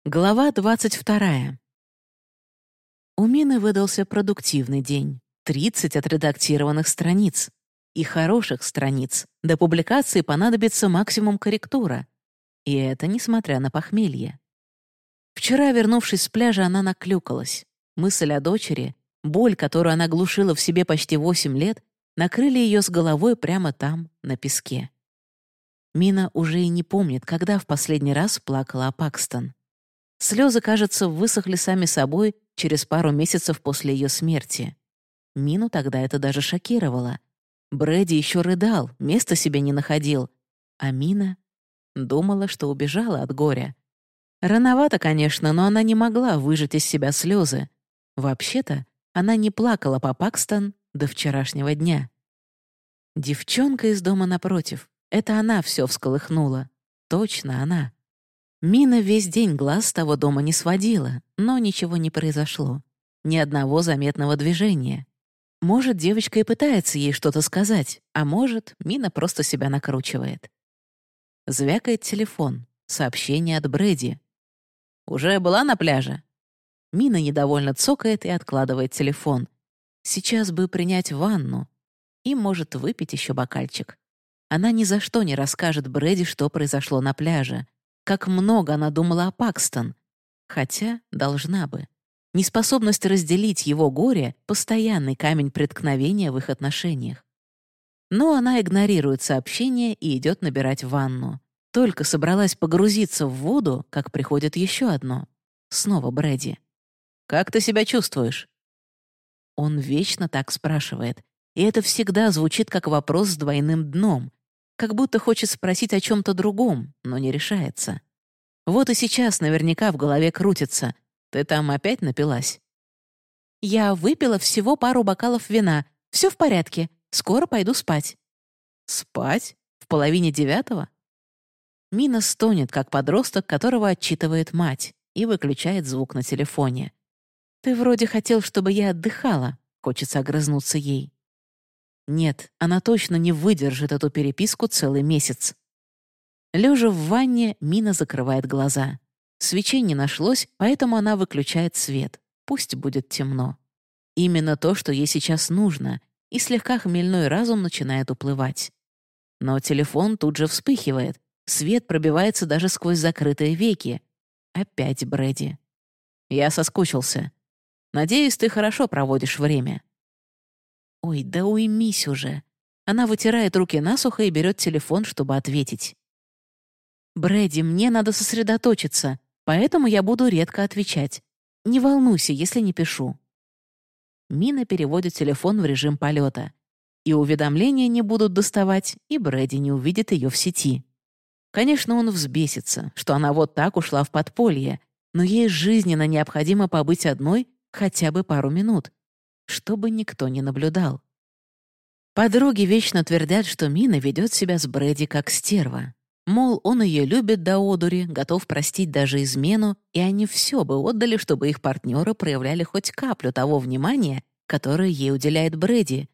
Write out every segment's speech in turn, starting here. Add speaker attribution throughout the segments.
Speaker 1: Глава 22. У Мины выдался продуктивный день. 30 отредактированных страниц. И хороших страниц. До публикации понадобится максимум корректура. И это несмотря на похмелье. Вчера, вернувшись с пляжа, она наклюкалась. Мысль о дочери, боль, которую она глушила в себе почти 8 лет, накрыли ее с головой прямо там, на песке. Мина уже и не помнит, когда в последний раз плакала о Пакстон. Слезы, кажется, высохли сами собой через пару месяцев после ее смерти. Мину тогда это даже шокировало. Брэди еще рыдал, места себе не находил. А Мина думала, что убежала от горя. Рановато, конечно, но она не могла выжать из себя слезы. Вообще-то, она не плакала по Пакстон до вчерашнего дня. Девчонка из дома напротив. Это она все всколыхнула. Точно она. Мина весь день глаз с того дома не сводила, но ничего не произошло. Ни одного заметного движения. Может, девочка и пытается ей что-то сказать, а может, Мина просто себя накручивает. Звякает телефон. Сообщение от Брэди. «Уже была на пляже?» Мина недовольно цокает и откладывает телефон. Сейчас бы принять ванну. И, может, выпить еще бокальчик. Она ни за что не расскажет Брэди, что произошло на пляже. Как много она думала о Пакстон. Хотя должна бы. Неспособность разделить его горе — постоянный камень преткновения в их отношениях. Но она игнорирует сообщение и идет набирать ванну. Только собралась погрузиться в воду, как приходит еще одно. Снова Брэди. «Как ты себя чувствуешь?» Он вечно так спрашивает. И это всегда звучит как вопрос с двойным дном. Как будто хочет спросить о чем-то другом, но не решается. Вот и сейчас наверняка в голове крутится. «Ты там опять напилась?» «Я выпила всего пару бокалов вина. Все в порядке. Скоро пойду спать». «Спать? В 8:30?» Мина стонет, как подросток, которого отчитывает мать, и выключает звук на телефоне. «Ты вроде хотел, чтобы я отдыхала», — хочется огрызнуться ей. Нет, она точно не выдержит эту переписку целый месяц. Лежа в ванне, Мина закрывает глаза. Свечей не нашлось, поэтому она выключает свет. Пусть будет темно. Именно то, что ей сейчас нужно, и слегка хмельной разум начинает уплывать. Но телефон тут же вспыхивает. Свет пробивается даже сквозь закрытые веки. Опять Брэди. «Я соскучился. Надеюсь, ты хорошо проводишь время». Ой, да уймись уже. Она вытирает руки насухо и берет телефон, чтобы ответить. «Брэди, мне надо сосредоточиться, поэтому я буду редко отвечать. Не волнуйся, если не пишу». Мина переводит телефон в режим полета. И уведомления не будут доставать, и Брэди не увидит ее в сети. Конечно, он взбесится, что она вот так ушла в подполье, но ей жизненно необходимо побыть одной хотя бы пару минут, чтобы никто не наблюдал. Подруги вечно твердят, что Мина ведет себя с Брэди как стерва. Мол, он ее любит до одури, готов простить даже измену, и они все бы отдали, чтобы их партнеры проявляли хоть каплю того внимания, которое ей уделяет Брэди.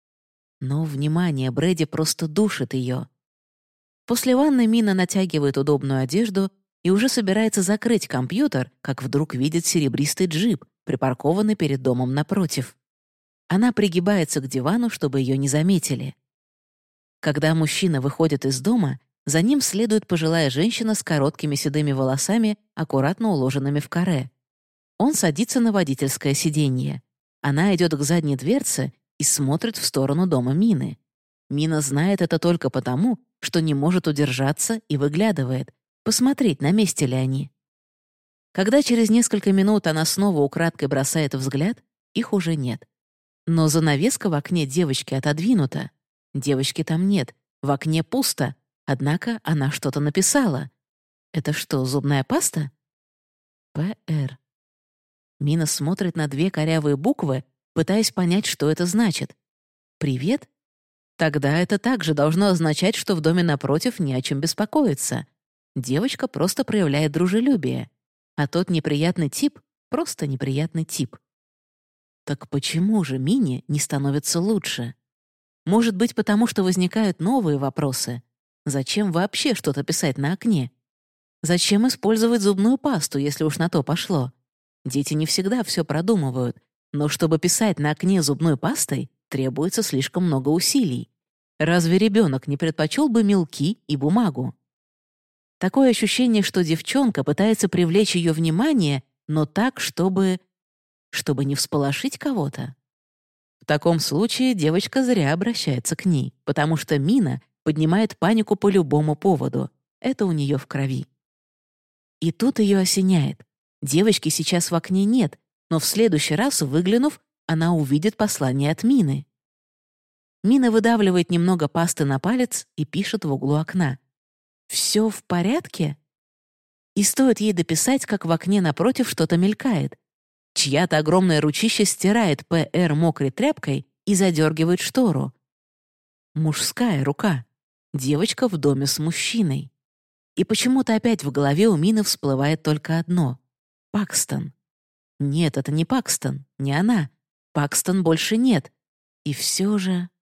Speaker 1: Но внимание Брэди просто душит ее. После ванны Мина натягивает удобную одежду и уже собирается закрыть компьютер, как вдруг видит серебристый джип, припаркованный перед домом напротив. Она пригибается к дивану, чтобы ее не заметили. Когда мужчина выходит из дома, за ним следует пожилая женщина с короткими седыми волосами, аккуратно уложенными в каре. Он садится на водительское сиденье. Она идет к задней дверце и смотрит в сторону дома Мины. Мина знает это только потому, что не может удержаться и выглядывает, посмотреть, на месте ли они. Когда через несколько минут она снова украдкой бросает взгляд, их уже нет. Но занавеска в окне девочки отодвинута. Девочки там нет, в окне пусто, однако она что-то написала. Это что, зубная паста? «ПР». Мина смотрит на 2 корявые буквы, пытаясь понять, что это значит. «Привет?» Тогда это также должно означать, что в доме напротив не о чем беспокоиться. Девочка просто проявляет дружелюбие. А тот неприятный тип — просто неприятный тип. Так почему же Мине не становится лучше? Может быть, потому что возникают новые вопросы. Зачем вообще что-то писать на окне? Зачем использовать зубную пасту, если уж на то пошло? Дети не всегда все продумывают, но чтобы писать на окне зубной пастой, требуется слишком много усилий. Разве ребенок не предпочел бы мелки и бумагу? Такое ощущение, что девчонка пытается привлечь ее внимание, но так, чтобы не всполошить кого-то. В таком случае девочка зря обращается к ней, потому что Мина поднимает панику по любому поводу. Это у нее в крови. И тут ее осеняет. Девочки сейчас в окне нет, но в следующий раз, выглянув, она увидит послание от Мины. Мина выдавливает немного пасты на палец и пишет в углу окна. «Все в порядке?» И стоит ей дописать, как в окне напротив что-то мелькает. Чья-то огромная ручища стирает «ПР» мокрой тряпкой и задергивает штору. Мужская рука. Девочка в доме с мужчиной. И почему-то опять в голове у Мины всплывает только одно — Пакстон. Нет, это не Пакстон, не она. Пакстон больше нет. И все же...